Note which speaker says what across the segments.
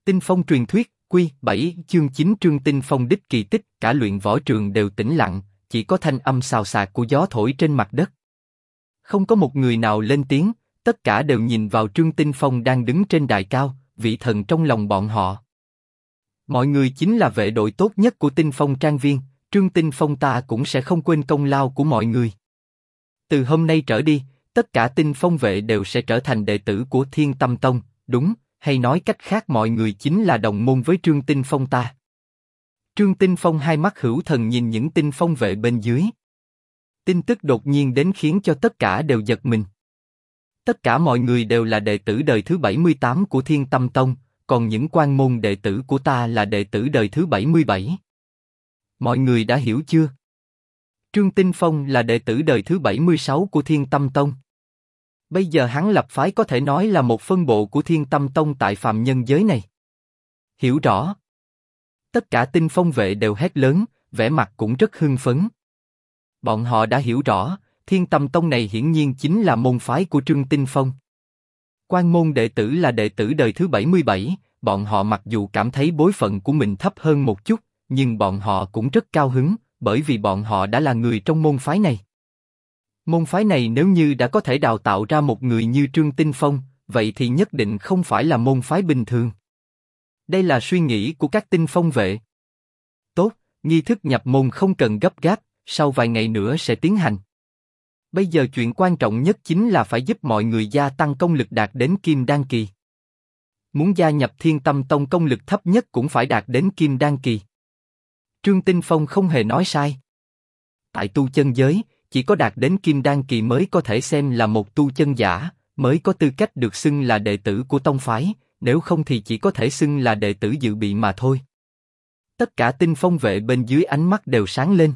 Speaker 1: Tinh phong truyền thuyết, Quy 7 chương 9 Trương Tinh Phong đích kỳ tích, cả luyện võ trường đều tĩnh lặng, chỉ có thanh âm xào xạc của gió thổi trên mặt đất. Không có một người nào lên tiếng, tất cả đều nhìn vào Trương Tinh Phong đang đứng trên đài cao, vị thần trong lòng bọn họ. Mọi người chính là vệ đội tốt nhất của Tinh Phong Trang Viên, Trương Tinh Phong ta cũng sẽ không quên công lao của mọi người. Từ hôm nay trở đi, tất cả Tinh Phong vệ đều sẽ trở thành đệ tử của Thiên Tâm Tông, đúng, hay nói cách khác mọi người chính là đồng môn với Trương Tinh Phong ta. Trương Tinh Phong hai mắt hữu thần nhìn những Tinh Phong vệ bên dưới. Tin tức đột nhiên đến khiến cho tất cả đều giật mình. Tất cả mọi người đều là đệ tử đời thứ 78 của Thiên Tâm Tông, còn những quan môn đệ tử của ta là đệ tử đời thứ 77. Mọi người đã hiểu chưa? Trương Tinh Phong là đệ tử đời thứ 76 của Thiên Tâm Tông. Bây giờ hắn lập phái có thể nói là một phân bộ của Thiên Tâm Tông tại phàm nhân giới này. Hiểu rõ. Tất cả Tinh Phong vệ đều hét lớn, vẻ mặt cũng rất hưng phấn. Bọn họ đã hiểu rõ, Thiên Tâm Tông này hiển nhiên chính là môn phái của Trương Tinh Phong. Quan môn đệ tử là đệ tử đời thứ 77, bọn họ mặc dù cảm thấy bối phận của mình thấp hơn một chút, nhưng bọn họ cũng rất cao hứng, bởi vì bọn họ đã là người trong môn phái này. Môn phái này nếu như đã có thể đào tạo ra một người như Trương Tinh Phong, vậy thì nhất định không phải là môn phái bình thường. Đây là suy nghĩ của các Tinh Phong vệ. Tốt, nghi thức nhập môn không cần gấp gáp, sau vài ngày nữa sẽ tiến hành. Bây giờ chuyện quan trọng nhất chính là phải giúp mọi người gia tăng công lực đạt đến Kim Đan Kỳ. Muốn gia nhập Thiên Tâm Tông công lực thấp nhất cũng phải đạt đến Kim Đan Kỳ. Trương Tinh Phong không hề nói sai. Tại tu chân giới, chỉ có đạt đến Kim Đan Kỳ mới có thể xem là một tu chân giả, mới có tư cách được xưng là đệ tử của tông phái, nếu không thì chỉ có thể xưng là đệ tử dự bị mà thôi. Tất cả Tinh Phong vệ bên dưới ánh mắt đều sáng lên.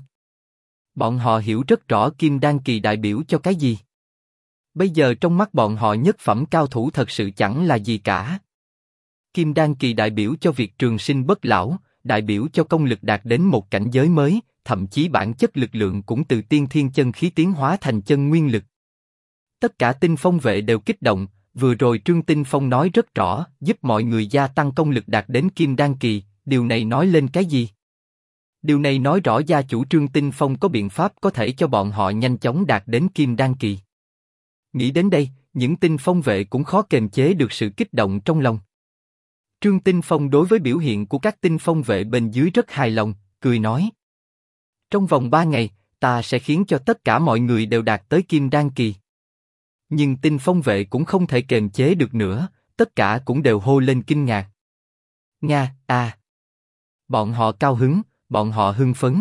Speaker 1: Bọn họ hiểu rất rõ Kim Đan Kỳ đại biểu cho cái gì. Bây giờ trong mắt bọn họ nhất phẩm cao thủ thật sự chẳng là gì cả. Kim Đan Kỳ đại biểu cho việc trường sinh bất lão, đại biểu cho công lực đạt đến một cảnh giới mới, thậm chí bản chất lực lượng cũng từ tiên thiên chân khí tiến hóa thành chân nguyên lực. Tất cả Tinh Phong vệ đều kích động, vừa rồi Trương Tinh Phong nói rất rõ, giúp mọi người gia tăng công lực đạt đến Kim Đan Kỳ, điều này nói lên cái gì? Điều này nói rõ gia chủ Trương Tinh Phong có biện pháp có thể cho bọn họ nhanh chóng đạt đến Kim Đan Kỳ. Nghĩ đến đây, những Tinh Phong vệ cũng khó kềm chế được sự kích động trong lòng. Trương Tinh Phong đối với biểu hiện của các Tinh Phong vệ bên dưới rất hài lòng, cười nói. Trong vòng 3 ngày, ta sẽ khiến cho tất cả mọi người đều đạt tới Kim Đan Kỳ. Nhưng Tinh Phong vệ cũng không thể kềm chế được nữa, tất cả cũng đều hô lên kinh ngạc. Nga, à! Bọn họ cao hứng, bọn họ hưng phấn.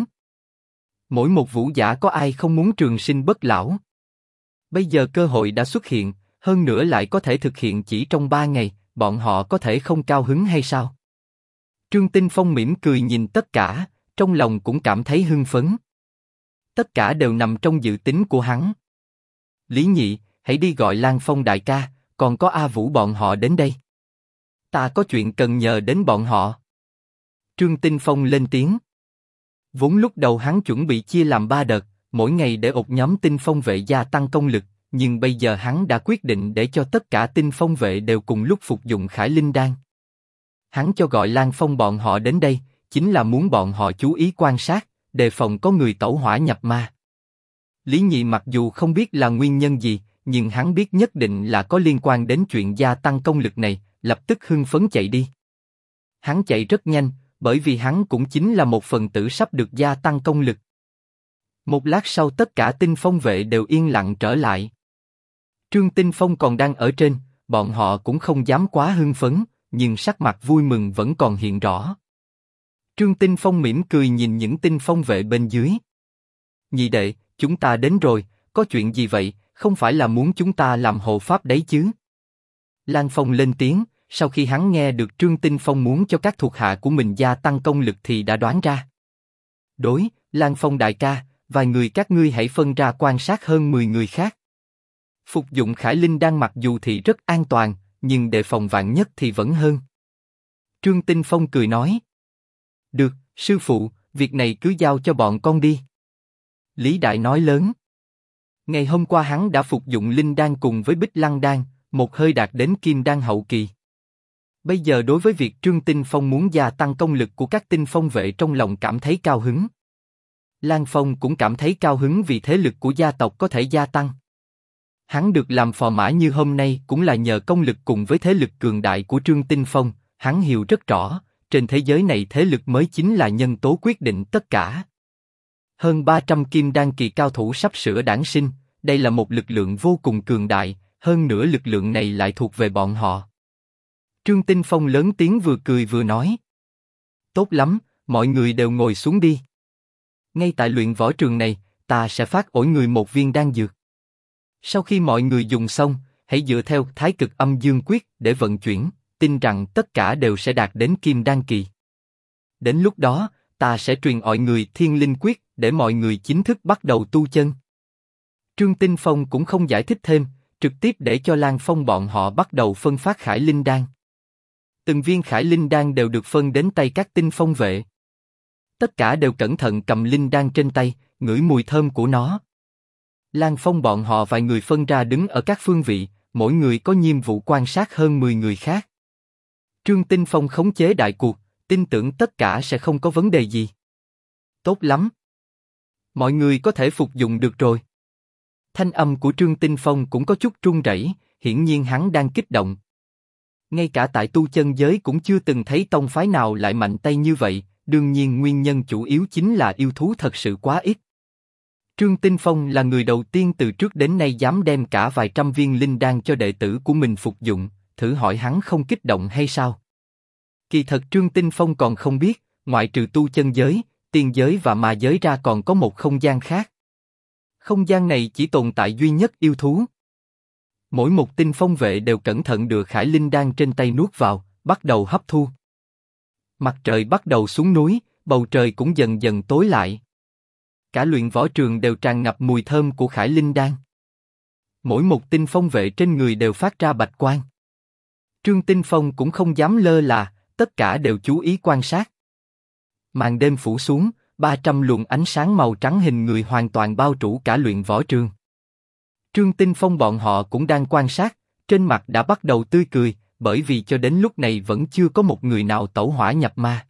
Speaker 1: Mỗi một vũ giả có ai không muốn trường sinh bất lão? Bây giờ cơ hội đã xuất hiện, hơn nữa lại có thể thực hiện chỉ trong 3 ngày, bọn họ có thể không cao hứng hay sao? Trương Tinh Phong mỉm cười nhìn tất cả, trong lòng cũng cảm thấy hưng phấn. Tất cả đều nằm trong dự tính của hắn. Lý Nhị, hãy đi gọi Lan Phong đại ca, còn có A Vũ bọn họ đến đây. Ta có chuyện cần nhờ đến bọn họ. Trương Tinh Phong lên tiếng. Vốn lúc đầu hắn chuẩn bị chia làm 3 đợt, mỗi ngày để ột nhóm Tinh Phong vệ gia tăng công lực, nhưng bây giờ hắn đã quyết định để cho tất cả Tinh Phong vệ đều cùng lúc phục dụng Khải Linh Đan. Hắn cho gọi Lan Phong bọn họ đến đây, chính là muốn bọn họ chú ý quan sát, đề phòng có người tẩu hỏa nhập ma. Lý Nhị mặc dù không biết là nguyên nhân gì, nhưng hắn biết nhất định là có liên quan đến chuyện gia tăng công lực này, lập tức hưng phấn chạy đi. Hắn chạy rất nhanh, bởi vì hắn cũng chính là một phần tử sắp được gia tăng công lực. Một lát sau tất cả Tinh Phong vệ đều yên lặng trở lại. Trương Tinh Phong còn đang ở trên, bọn họ cũng không dám quá hưng phấn, nhưng sắc mặt vui mừng vẫn còn hiện rõ. Trương Tinh Phong mỉm cười nhìn những Tinh Phong vệ bên dưới. Nhị đệ, chúng ta đến rồi, có chuyện gì vậy, không phải là muốn chúng ta làm hộ pháp đấy chứ? Lan Phong lên tiếng, sau khi hắn nghe được Trương Tinh Phong muốn cho các thuộc hạ của mình gia tăng công lực thì đã đoán ra. Đối, Lan Phong đại ca, vài người các ngươi hãy phân ra quan sát hơn 10 người khác. Phục dụng Khải Linh Đan mặc dù thì rất an toàn, nhưng đề phòng vạn nhất thì vẫn hơn. Trương Tinh Phong cười nói. Được, sư phụ, việc này cứ giao cho bọn con đi. Lý Đại nói lớn. Ngày hôm qua hắn đã phục dụng Linh Đan cùng với Bích Lăng Đan, một hơi đạt đến Kim Đan hậu kỳ. Bây giờ đối với việc Trương Tinh Phong muốn gia tăng công lực của các tinh phong vệ trong lòng cảm thấy cao hứng. Lan Phong cũng cảm thấy cao hứng vì thế lực của gia tộc có thể gia tăng. Hắn được làm phò mã như hôm nay cũng là nhờ công lực cùng với thế lực cường đại của Trương Tinh Phong. Hắn hiểu rất rõ, trên thế giới này thế lực mới chính là nhân tố quyết định tất cả. Hơn 300 kim đan kỳ cao thủ sắp sửa đản sinh, đây là một lực lượng vô cùng cường đại, hơn nữa lực lượng này lại thuộc về bọn họ. Trương Tinh Phong lớn tiếng vừa cười vừa nói. Tốt lắm, mọi người đều ngồi xuống đi. Ngay tại luyện võ trường này, ta sẽ phát mỗi người một viên đan dược. Sau khi mọi người dùng xong, hãy dựa theo Thái Cực Âm Dương Quyết để vận chuyển, tin rằng tất cả đều sẽ đạt đến kim đan kỳ. Đến lúc đó, ta sẽ truyền mọi người Thiên Linh Quyết để mọi người chính thức bắt đầu tu chân. Trương Tinh Phong cũng không giải thích thêm, trực tiếp để cho Lan Phong bọn họ bắt đầu phân phát Khải Linh Đan. Từng viên Khải Linh Đan đều được phân đến tay các tinh phong vệ. Tất cả đều cẩn thận cầm Linh Đan trên tay, ngửi mùi thơm của nó. Lan Phong bọn họ vài người phân ra đứng ở các phương vị, mỗi người có nhiệm vụ quan sát hơn 10 người khác. Trương Tinh Phong khống chế đại cuộc, tin tưởng tất cả sẽ không có vấn đề gì. Tốt lắm. Mọi người có thể phục dụng được rồi. Thanh âm của Trương Tinh Phong cũng có chút run rẩy, hiển nhiên hắn đang kích động. Ngay cả tại tu chân giới cũng chưa từng thấy tông phái nào lại mạnh tay như vậy, đương nhiên nguyên nhân chủ yếu chính là yêu thú thật sự quá ít. Trương Tinh Phong là người đầu tiên từ trước đến nay dám đem cả vài trăm viên linh đan cho đệ tử của mình phục dụng, thử hỏi hắn không kích động hay sao? Kỳ thật Trương Tinh Phong còn không biết, ngoại trừ tu chân giới, tiên giới và ma giới ra còn có một không gian khác. Không gian này chỉ tồn tại duy nhất yêu thú. Mỗi một tinh phong vệ đều cẩn thận đưa Khải Linh Đan trên tay nuốt vào, bắt đầu hấp thu. Mặt trời bắt đầu xuống núi, bầu trời cũng dần dần tối lại. Cả luyện võ trường đều tràn ngập mùi thơm của Khải Linh Đan. Mỗi một tinh phong vệ trên người đều phát ra bạch quang. Trương Tinh Phong cũng không dám lơ là, tất cả đều chú ý quan sát. Màn đêm phủ xuống, 300 luồng ánh sáng màu trắng hình người hoàn toàn bao trùm cả luyện võ trường. Trương Tinh Phong bọn họ cũng đang quan sát, trên mặt đã bắt đầu tươi cười, bởi vì cho đến lúc này vẫn chưa có một người nào tẩu hỏa nhập ma.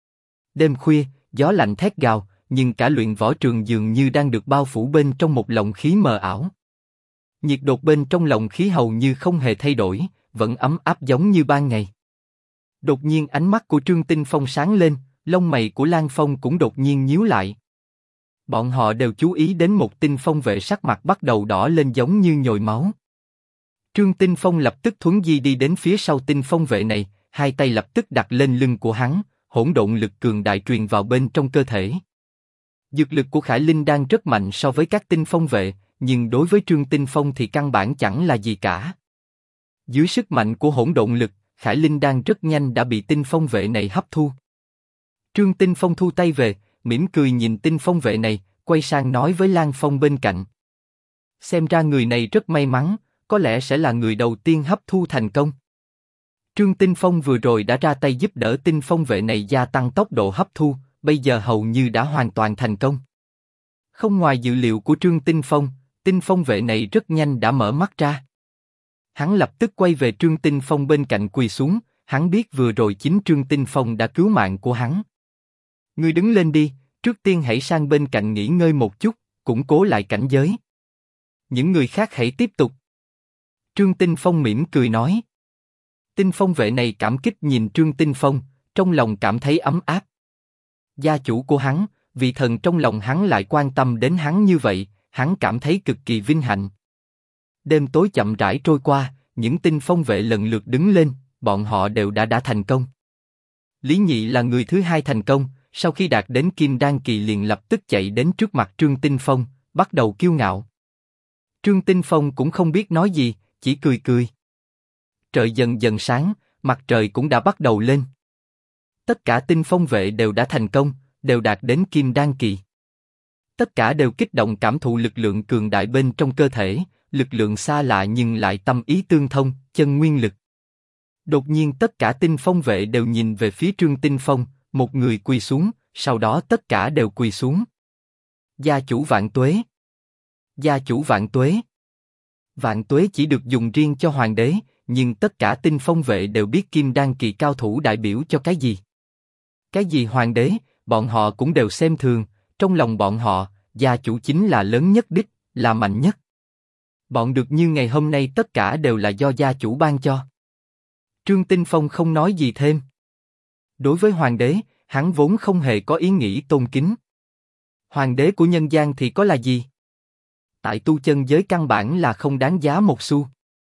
Speaker 1: Đêm khuya, gió lạnh thét gào, nhưng cả luyện võ trường dường như đang được bao phủ bên trong một lồng khí mờ ảo. Nhiệt độ bên trong lồng khí hầu như không hề thay đổi, vẫn ấm áp giống như ban ngày. Đột nhiên ánh mắt của Trương Tinh Phong sáng lên, lông mày của Lan Phong cũng đột nhiên nhíu lại. Bọn họ đều chú ý đến một tinh phong vệ sắc mặt bắt đầu đỏ lên giống như nhồi máu. Trương Tinh Phong lập tức thuấn di đi đến phía sau tinh phong vệ này, hai tay lập tức đặt lên lưng của hắn, hỗn độn lực cường đại truyền vào bên trong cơ thể. Dược lực của Khải Linh Đan rất mạnh so với các tinh phong vệ, nhưng đối với Trương Tinh Phong thì căn bản chẳng là gì cả. Dưới sức mạnh của hỗn độn lực, Khải Linh Đan rất nhanh đã bị tinh phong vệ này hấp thu. Trương Tinh Phong thu tay về, mỉm cười nhìn tinh phong vệ này, quay sang nói với Lan Phong bên cạnh. Xem ra người này rất may mắn, có lẽ sẽ là người đầu tiên hấp thu thành công. Trương Tinh Phong vừa rồi đã ra tay giúp đỡ tinh phong vệ này gia tăng tốc độ hấp thu, bây giờ hầu như đã hoàn toàn thành công. Không ngoài dự liệu của Trương Tinh phong vệ này rất nhanh đã mở mắt ra. Hắn lập tức quay về Trương Tinh Phong bên cạnh quỳ xuống, hắn biết vừa rồi chính Trương Tinh Phong đã cứu mạng của hắn. Ngươi đứng lên đi, trước tiên hãy sang bên cạnh nghỉ ngơi một chút, củng cố lại cảnh giới. Những người khác hãy tiếp tục. Trương Tinh Phong mỉm cười nói. Tinh phong vệ này cảm kích nhìn Trương Tinh Phong, trong lòng cảm thấy ấm áp. Gia chủ của hắn, vị thần trong lòng hắn lại quan tâm đến hắn như vậy, hắn cảm thấy cực kỳ vinh hạnh. Đêm tối chậm rãi trôi qua, những tinh phong vệ lần lượt đứng lên, bọn họ đều đã thành công. Lý Nhị là người thứ hai thành công, sau khi đạt đến Kim Đan kỳ liền lập tức chạy đến trước mặt Trương Tinh Phong, bắt đầu kiêu ngạo. Trương Tinh Phong cũng không biết nói gì, chỉ cười cười. Trời dần dần sáng, mặt trời cũng đã bắt đầu lên. Tất cả tinh phong vệ đều đã thành công, đều đạt đến Kim Đan kỳ. Tất cả đều kích động cảm thụ lực lượng cường đại bên trong cơ thể, lực lượng xa lạ nhưng lại tâm ý tương thông, chân nguyên lực. Đột nhiên tất cả tinh phong vệ đều nhìn về phía Trương Tinh Phong, một người quỳ xuống, sau đó tất cả đều quỳ xuống. Gia chủ vạn tuế! Gia chủ vạn tuế! Vạn tuế chỉ được dùng riêng cho hoàng đế, nhưng tất cả Tinh Phong vệ đều biết Kim Đan kỳ cao thủ đại biểu cho cái gì. Cái gì hoàng đế, bọn họ cũng đều xem thường, trong lòng bọn họ, gia chủ chính là lớn nhất đích, là mạnh nhất. Bọn được như ngày hôm nay tất cả đều là do gia chủ ban cho. Trương Tinh Phong không nói gì thêm. Đối với hoàng đế, hắn vốn không hề có ý nghĩ tôn kính. Hoàng đế của nhân gian thì có là gì? Tại tu chân giới căn bản là không đáng giá một xu.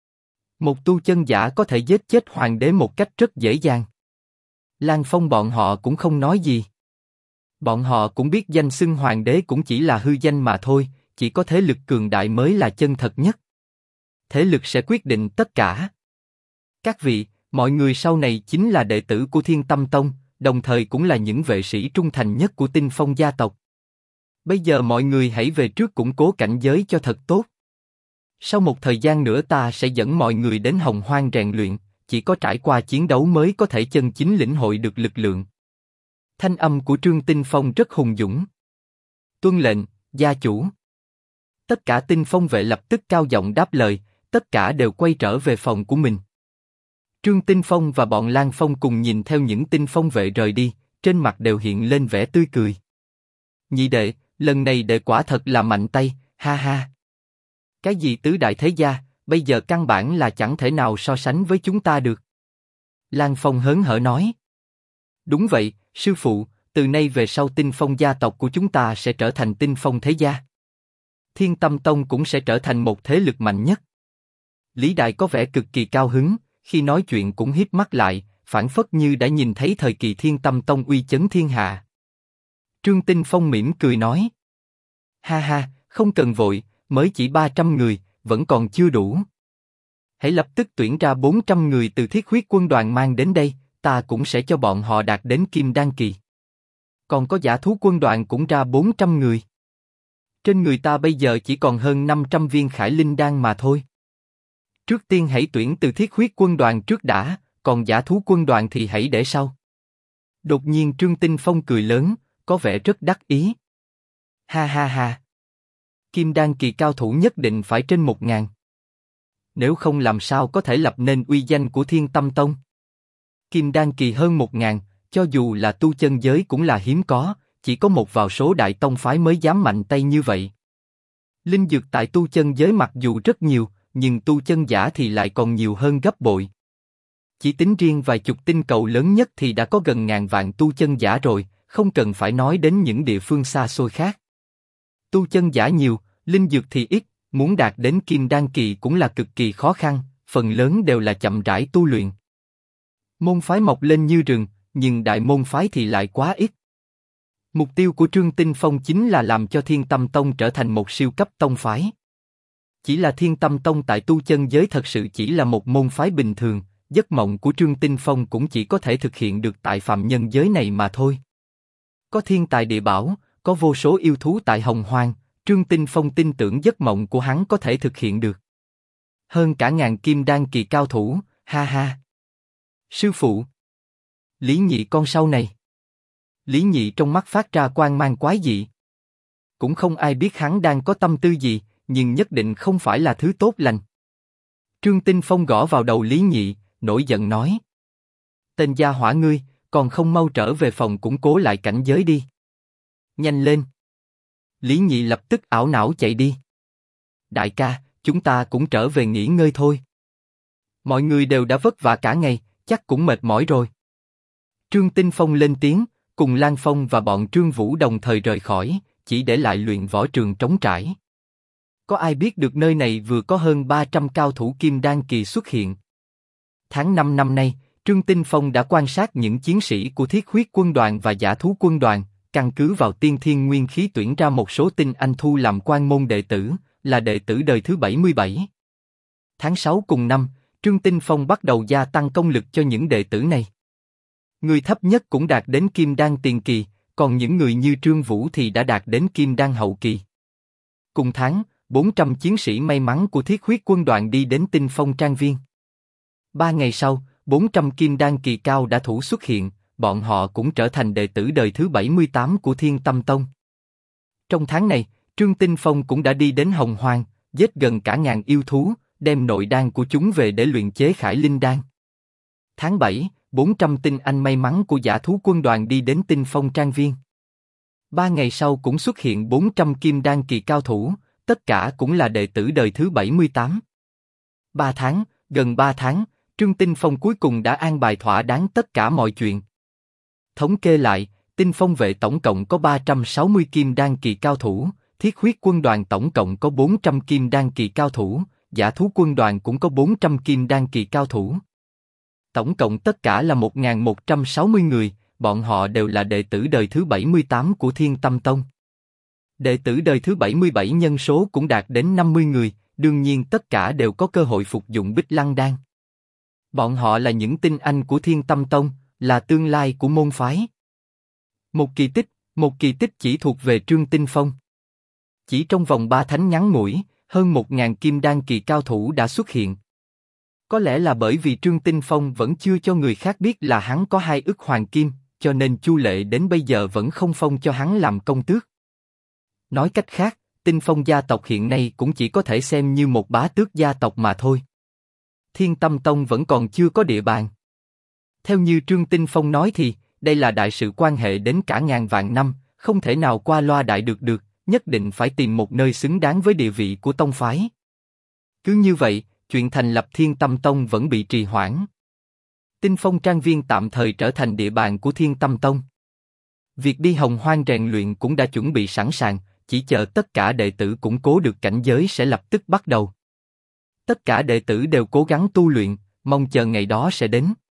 Speaker 1: Một tu chân giả có thể giết chết hoàng đế một cách rất dễ dàng. Lan Phong bọn họ cũng không nói gì. Bọn họ cũng biết danh xưng hoàng đế cũng chỉ là hư danh mà thôi, chỉ có thế lực cường đại mới là chân thật nhất. Thế lực sẽ quyết định tất cả. Các vị, mọi người sau này chính là đệ tử của Thiên Tâm Tông, đồng thời cũng là những vệ sĩ trung thành nhất của Tinh Phong gia tộc. Bây giờ mọi người hãy về trước củng cố cảnh giới cho thật tốt. Sau một thời gian nữa ta sẽ dẫn mọi người đến Hồng Hoang rèn luyện, chỉ có trải qua chiến đấu mới có thể chân chính lĩnh hội được lực lượng. Thanh âm của Trương Tinh Phong rất hùng dũng. Tuân lệnh, gia chủ. Tất cả Tinh Phong vệ lập tức cao giọng đáp lời, tất cả đều quay trở về phòng của mình. Trương Tinh Phong và bọn Lan Phong cùng nhìn theo những Tinh Phong vệ rời đi, trên mặt đều hiện lên vẻ tươi cười. Nhị đệ, lần này đệ quả thật là mạnh tay, ha ha. Cái gì tứ đại thế gia, bây giờ căn bản là chẳng thể nào so sánh với chúng ta được. Lan Phong hớn hở nói. Đúng vậy, sư phụ, từ nay về sau Tinh Phong gia tộc của chúng ta sẽ trở thành Tinh Phong thế gia. Thiên Tâm Tông cũng sẽ trở thành một thế lực mạnh nhất. Lý Đại có vẻ cực kỳ cao hứng, khi nói chuyện cũng híp mắt lại, phảng phất như đã nhìn thấy thời kỳ Thiên Tâm Tông uy chấn thiên hạ. Trương Tinh Phong mỉm cười nói. Ha ha, không cần vội, mới chỉ 300 người, vẫn còn chưa đủ. Hãy lập tức tuyển ra 400 người từ Thiết Huyết quân đoàn mang đến đây, ta cũng sẽ cho bọn họ đạt đến Kim Đan kỳ. Còn có Giả Thú quân đoàn cũng ra 400 người. Trên người ta bây giờ chỉ còn hơn 500 viên Khải Linh đan mà thôi. Trước tiên hãy tuyển từ Thiết Huyết quân đoàn trước đã, còn Giả Thú quân đoàn thì hãy để sau. Đột nhiên Trương Tinh Phong cười lớn, có vẻ rất đắc ý. Ha ha ha. Kim Đan kỳ cao thủ nhất định phải trên 1000. Nếu không làm sao có thể lập nên uy danh của Thiên Tâm Tông. Kim Đan kỳ hơn 1000, cho dù là tu chân giới cũng là hiếm có, chỉ có một vào số đại tông phái mới dám mạnh tay như vậy. Linh dược tại tu chân giới mặc dù rất nhiều, nhưng tu chân giả thì lại còn nhiều hơn gấp bội. Chỉ tính riêng vài chục tinh cầu lớn nhất thì đã có gần ngàn vạn tu chân giả rồi, không cần phải nói đến những địa phương xa xôi khác. Tu chân giả nhiều, linh dược thì ít, muốn đạt đến Kim Đan kỳ cũng là cực kỳ khó khăn, phần lớn đều là chậm rãi tu luyện. Môn phái mọc lên như rừng, nhưng đại môn phái thì lại quá ít. Mục tiêu của Trương Tinh Phong chính là làm cho Thiên Tâm Tông trở thành một siêu cấp tông phái. Chỉ là Thiên Tâm Tông tại tu chân giới thật sự chỉ là một môn phái bình thường, giấc mộng của Trương Tinh Phong cũng chỉ có thể thực hiện được tại phàm nhân giới này mà thôi. Có thiên tài địa bảo, có vô số yêu thú tại Hồng Hoang, Trương Tinh Phong tin tưởng giấc mộng của hắn có thể thực hiện được. Hơn cả ngàn Kim Đan kỳ cao thủ, ha ha. Sư phụ. Lý Nhị con sau này. Lý Nhị trong mắt phát ra quang mang quái dị. Cũng không ai biết hắn đang có tâm tư gì, nhưng nhất định không phải là thứ tốt lành. Trương Tinh Phong gõ vào đầu Lý Nhị, nổi giận nói. Tên gia hỏa ngươi, còn không mau trở về phòng củng cố lại cảnh giới đi. Nhanh lên. Lý Nhị lập tức ảo não chạy đi. Đại ca, chúng ta cũng trở về nghỉ ngơi thôi. Mọi người đều đã vất vả cả ngày, chắc cũng mệt mỏi rồi. Trương Tinh Phong lên tiếng, cùng Lan Phong và bọn Trương Vũ đồng thời rời khỏi, chỉ để lại luyện võ trường trống trải. Có ai biết được nơi này vừa có hơn 300 cao thủ Kim Đan kỳ xuất hiện. Tháng 5 năm nay, Trương Tinh Phong đã quan sát những chiến sĩ của Thiết Huyết quân đoàn và Giả Thú quân đoàn, căn cứ vào tiên thiên nguyên khí tuyển ra một số tinh anh thu làm quan môn đệ tử, là đệ tử đời thứ 77. Tháng 6 cùng năm, Trương Tinh Phong bắt đầu gia tăng công lực cho những đệ tử này. Người thấp nhất cũng đạt đến Kim Đan tiền kỳ, còn những người như Trương Vũ thì đã đạt đến Kim Đan hậu kỳ. Cùng tháng, 400 chiến sĩ may mắn của Thiết Huyết quân đoàn đi đến Tinh Phong Trang Viên. 3 ngày sau, 400 Kim Đan kỳ cao đã thủ xuất hiện, bọn họ cũng trở thành đệ tử đời thứ 78 của Thiên Tâm Tông. Trong tháng này, Trương Tinh Phong cũng đã đi đến Hồng Hoang, giết gần cả ngàn yêu thú, đem nội đan của chúng về để luyện chế Khải Linh đan. Tháng 7, 400 tinh anh may mắn của Dã Thú Quân đoàn đi đến Tinh Phong Trang Viên. 3 ngày sau cũng xuất hiện 400 kim đan kỳ cao thủ, tất cả cũng là đệ tử đời thứ 78. gần 3 tháng, Trương Tinh Phong cuối cùng đã an bài thỏa đáng tất cả mọi chuyện. Thống kê lại, Tinh Phong vệ tổng cộng có 360 kim đan kỳ cao thủ, Thiết Huyết Quân đoàn tổng cộng có 400 kim đan kỳ cao thủ, Dã Thú Quân đoàn cũng có 400 kim đan kỳ cao thủ. Tổng cộng tất cả là 1.160 người, bọn họ đều là đệ tử đời thứ 78 của Thiên Tâm Tông. Đệ tử đời thứ 77 nhân số cũng đạt đến 50 người, đương nhiên tất cả đều có cơ hội phục dụng Bích Lăng Đan. Bọn họ là những tinh anh của Thiên Tâm Tông, là tương lai của môn phái. Một kỳ tích chỉ thuộc về Trương Tinh Phong. Chỉ trong vòng 3 tháng ngắn ngủi, hơn 1.000 kim đan kỳ cao thủ đã xuất hiện. Có lẽ là bởi vì Trương Tinh Phong vẫn chưa cho người khác biết là hắn có 2 ức hoàng kim, cho nên Chu Lệ đến bây giờ vẫn không phong cho hắn làm công tước. Nói cách khác, Tinh Phong gia tộc hiện nay cũng chỉ có thể xem như một bá tước gia tộc mà thôi. Thiên Tâm Tông vẫn còn chưa có địa bàn. Theo như Trương Tinh Phong nói thì, đây là đại sự quan hệ đến cả ngàn vạn năm, không thể nào qua loa đại được, nhất định phải tìm một nơi xứng đáng với địa vị của tông phái. Cứ như vậy, chuyện thành lập Thiên Tâm Tông vẫn bị trì hoãn. Tinh Phong Trang Viên tạm thời trở thành địa bàn của Thiên Tâm Tông. Việc đi Hồng Hoang rèn luyện cũng đã chuẩn bị sẵn sàng, chỉ chờ tất cả đệ tử củng cố được cảnh giới sẽ lập tức bắt đầu. Tất cả đệ tử đều cố gắng tu luyện, mong chờ ngày đó sẽ đến.